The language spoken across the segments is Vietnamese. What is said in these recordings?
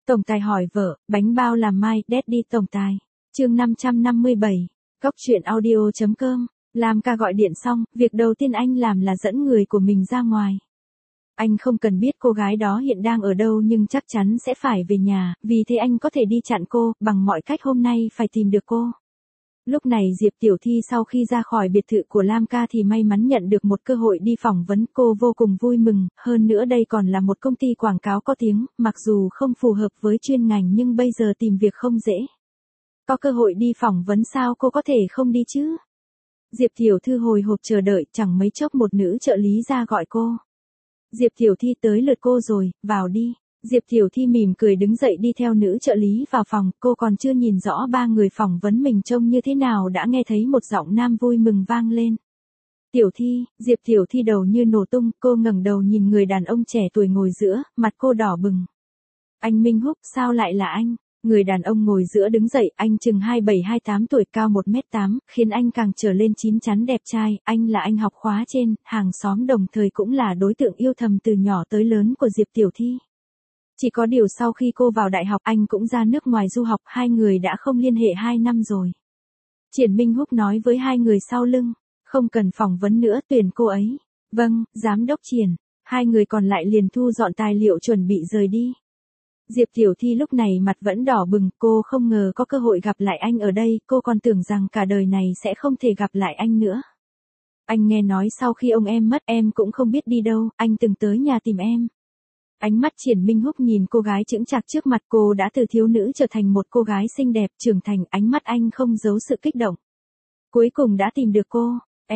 Tổng tài hỏi vợ, bánh bao làm mai, Daddy tổng tài. Chương 557. Cóc truyện audio.com. Lam ca gọi điện xong, việc đầu tiên anh làm là dẫn người của mình ra ngoài. Anh không cần biết cô gái đó hiện đang ở đâu nhưng chắc chắn sẽ phải về nhà, vì thế anh có thể đi chặn cô, bằng mọi cách hôm nay phải tìm được cô. Lúc này Diệp Tiểu Thi sau khi ra khỏi biệt thự của Lam ca thì may mắn nhận được một cơ hội đi phỏng vấn, cô vô cùng vui mừng, hơn nữa đây còn là một công ty quảng cáo có tiếng, mặc dù không phù hợp với chuyên ngành nhưng bây giờ tìm việc không dễ. Có cơ hội đi phỏng vấn sao cô có thể không đi chứ? Diệp Tiểu Thư hồi hộp chờ đợi, chẳng mấy chốc một nữ trợ lý ra gọi cô. Diệp Tiểu Thi, tới lượt cô rồi, vào đi. Diệp Tiểu Thi mỉm cười đứng dậy đi theo nữ trợ lý vào phòng, cô còn chưa nhìn rõ ba người phỏng vấn mình trông như thế nào đã nghe thấy một giọng nam vui mừng vang lên. Tiểu Thi, Diệp Tiểu Thi đầu như nổ tung, cô ngẩng đầu nhìn người đàn ông trẻ tuổi ngồi giữa, mặt cô đỏ bừng. Anh Minh Húc, sao lại là anh? Người đàn ông ngồi giữa đứng dậy, anh chừng 27-28 tuổi, cao 1m8, khiến anh càng trở lên chín chắn đẹp trai, anh là anh học khóa trên, hàng xóm đồng thời cũng là đối tượng yêu thầm từ nhỏ tới lớn của Diệp Tiểu Thi. Chỉ có điều sau khi cô vào đại học anh cũng ra nước ngoài du học, hai người đã không liên hệ 2 năm rồi. Triển Minh Húc nói với hai người sau lưng, không cần phỏng vấn nữa, tuyển cô ấy. Vâng, giám đốc Triển. Hai người còn lại liền thu dọn tài liệu chuẩn bị rời đi. Diệp Tiểu Thi lúc này mặt vẫn đỏ bừng, cô không ngờ có cơ hội gặp lại anh ở đây, cô còn tưởng rằng cả đời này sẽ không thể gặp lại anh nữa. Anh nghe nói sau khi ông em mất em cũng không biết đi đâu, anh từng tới nhà tìm em. Ánh mắt Triển Minh Húc nhìn cô gái chững chạc trước mặt, cô đã từ thiếu nữ trở thành một cô gái xinh đẹp trưởng thành, ánh mắt anh không giấu sự kích động. Cuối cùng đã tìm được cô,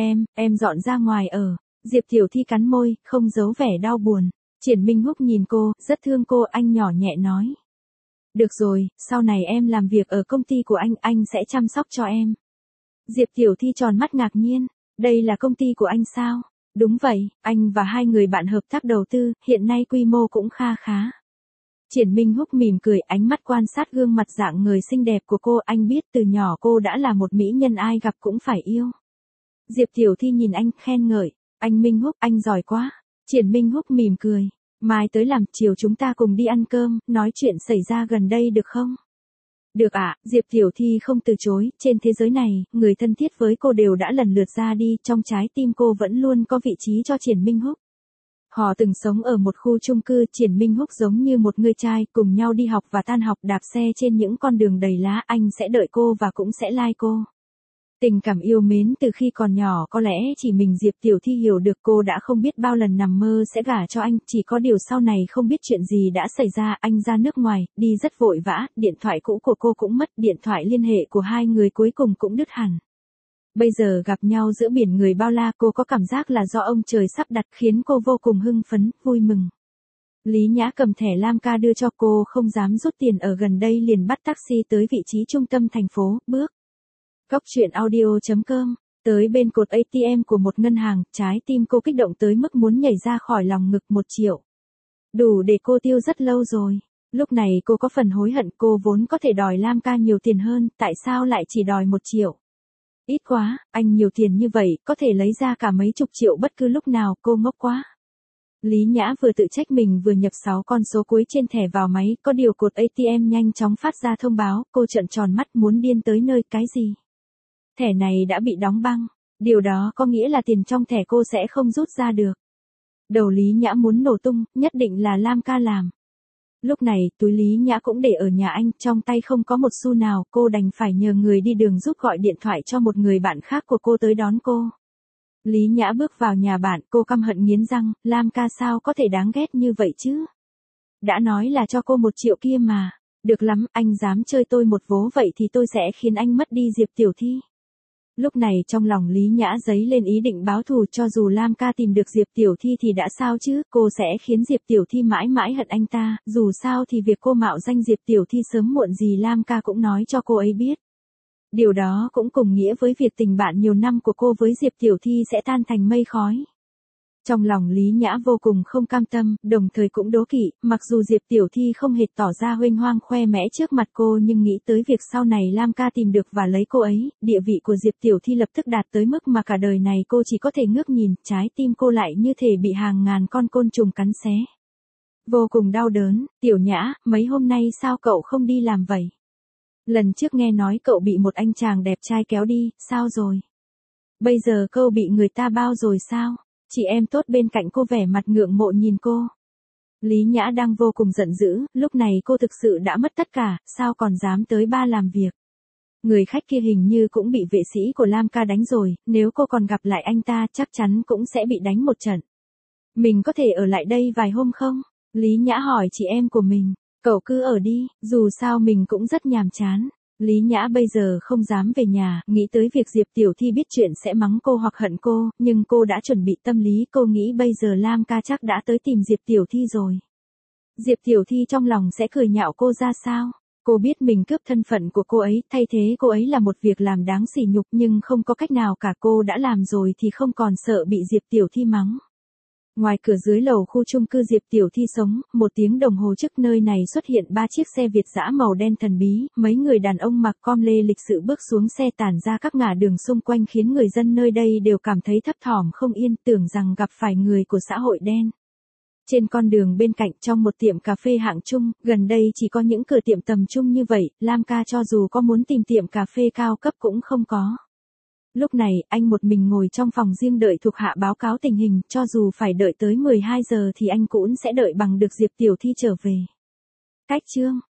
em dọn ra ngoài ở. Diệp Tiểu Thi cắn môi, không giấu vẻ đau buồn. Triển Minh Húc nhìn cô, rất thương cô, anh nhỏ nhẹ nói. Được rồi, sau này em làm việc ở công ty của anh sẽ chăm sóc cho em. Diệp Tiểu Thi tròn mắt ngạc nhiên, đây là công ty của anh sao? Đúng vậy, anh và hai người bạn hợp tác đầu tư, hiện nay quy mô cũng kha khá. Triển Minh Húc mỉm cười, ánh mắt quan sát gương mặt dạng người xinh đẹp của cô, anh biết từ nhỏ cô đã là một mỹ nhân ai gặp cũng phải yêu. Diệp Tiểu Thi nhìn anh, khen ngợi, anh Minh Húc, anh giỏi quá. Triển Minh Húc mỉm cười, mai tới làm, chiều chúng ta cùng đi ăn cơm, nói chuyện xảy ra gần đây được không? Được ạ, Diệp Tiểu Thi không từ chối, trên thế giới này, người thân thiết với cô đều đã lần lượt ra đi, trong trái tim cô vẫn luôn có vị trí cho Triển Minh Húc. Họ từng sống ở một khu chung cư, Triển Minh Húc giống như một người trai, cùng nhau đi học và tan học, đạp xe trên những con đường đầy lá, anh sẽ đợi cô và cũng sẽ like cô. Tình cảm yêu mến từ khi còn nhỏ có lẽ chỉ mình Diệp Tiểu Thi hiểu được, cô đã không biết bao lần nằm mơ sẽ gả cho anh, chỉ có điều sau này không biết chuyện gì đã xảy ra, anh ra nước ngoài, đi rất vội vã, điện thoại cũ của cô cũng mất, điện thoại liên hệ của hai người cuối cùng cũng đứt hẳn. Bây giờ gặp nhau giữa biển người bao la, cô có cảm giác là do ông trời sắp đặt, khiến cô vô cùng hưng phấn, vui mừng. Lý Nhã cầm thẻ Lam ca đưa cho cô, không dám rút tiền ở gần đây liền bắt taxi tới vị trí trung tâm thành phố, bước. Cóc truyện audio.com, tới bên cột ATM của một ngân hàng, trái tim cô kích động tới mức muốn nhảy ra khỏi lòng ngực. 1 triệu. Đủ để cô tiêu rất lâu rồi. Lúc này cô có phần hối hận, cô vốn có thể đòi Lam ca nhiều tiền hơn, tại sao lại chỉ đòi 1 triệu? Ít quá, anh nhiều tiền như vậy, có thể lấy ra cả mấy chục triệu bất cứ lúc nào, cô ngốc quá. Lý Nhã vừa tự trách mình vừa nhập 6 con số cuối trên thẻ vào máy, có điều cột ATM nhanh chóng phát ra thông báo, cô trợn tròn mắt muốn điên tới nơi, cái gì? Thẻ này đã bị đóng băng, điều đó có nghĩa là tiền trong thẻ cô sẽ không rút ra được. Đầu Lý Nhã muốn nổ tung, nhất định là Lam ca làm. Lúc này, túi Lý Nhã cũng để ở nhà anh, trong tay không có một xu nào, cô đành phải nhờ người đi đường giúp gọi điện thoại cho một người bạn khác của cô tới đón cô. Lý Nhã bước vào nhà bạn, cô căm hận nghiến răng, Lam ca sao có thể đáng ghét như vậy chứ? Đã nói là cho cô 1 triệu kia mà. Được lắm, anh dám chơi tôi một vố vậy thì tôi sẽ khiến anh mất đi Diệp Tiểu Thi. Lúc này trong lòng Lý Nhã dấy lên ý định báo thù, cho dù Lam ca tìm được Diệp Tiểu Thi thì đã sao chứ, cô sẽ khiến Diệp Tiểu Thi mãi mãi hận anh ta, dù sao thì việc cô mạo danh Diệp Tiểu Thi sớm muộn gì Lam ca cũng nói cho cô ấy biết. Điều đó cũng cùng nghĩa với việc tình bạn nhiều năm của cô với Diệp Tiểu Thi sẽ tan thành mây khói. Trong lòng Lý Nhã vô cùng không cam tâm, đồng thời cũng đố kỵ, mặc dù Diệp Tiểu Thi không hề tỏ ra huênh hoang khoe mẽ trước mặt cô nhưng nghĩ tới việc sau này Lam ca tìm được và lấy cô ấy, địa vị của Diệp Tiểu Thi lập tức đạt tới mức mà cả đời này cô chỉ có thể ngước nhìn, trái tim cô lại như thể bị hàng ngàn con côn trùng cắn xé. Vô cùng đau đớn, Tiểu Nhã, mấy hôm nay sao cậu không đi làm vậy? Lần trước nghe nói cậu bị một anh chàng đẹp trai kéo đi, sao rồi? Bây giờ cậu bị người ta bao rồi sao? Chị em tốt bên cạnh cô vẻ mặt ngượng mộ nhìn cô. Lý Nhã đang vô cùng giận dữ, lúc này cô thực sự đã mất tất cả, sao còn dám tới ba làm việc. Người khách kia hình như cũng bị vệ sĩ của Lam ca đánh rồi, nếu cô còn gặp lại anh ta chắc chắn cũng sẽ bị đánh một trận. Mình có thể ở lại đây vài hôm không? Lý Nhã hỏi chị em của mình. Cậu cứ ở đi, dù sao mình cũng rất nhàm chán. Lý Nhã bây giờ không dám về nhà, nghĩ tới việc Diệp Tiểu Thi biết chuyện sẽ mắng cô hoặc hận cô, nhưng cô đã chuẩn bị tâm lý, cô nghĩ bây giờ Lam ca chắc đã tới tìm Diệp Tiểu Thi rồi. Diệp Tiểu Thi trong lòng sẽ cười nhạo cô ra sao? Cô biết mình cướp thân phận của cô ấy, thay thế cô ấy là một việc làm đáng sỉ nhục nhưng không có cách nào cả, cô đã làm rồi thì không còn sợ bị Diệp Tiểu Thi mắng. Ngoài cửa dưới lầu khu chung cư Diệp Tiểu Thi sống, 1 tiếng đồng hồ trước nơi này xuất hiện 3 chiếc xe Việt dã màu đen thần bí, mấy người đàn ông mặc com lê lịch sự bước xuống xe tản ra các ngả đường xung quanh khiến người dân nơi đây đều cảm thấy thấp thỏm không yên, tưởng rằng gặp phải người của xã hội đen. Trên con đường bên cạnh trong một tiệm cà phê hạng trung, gần đây chỉ có những cửa tiệm tầm trung như vậy, Lam ca cho dù có muốn tìm tiệm cà phê cao cấp cũng không có. Lúc này, anh một mình ngồi trong phòng riêng đợi thuộc hạ báo cáo tình hình, cho dù phải đợi tới 12 giờ thì anh cũng sẽ đợi bằng được Diệp Tiểu Thi trở về. Cách chương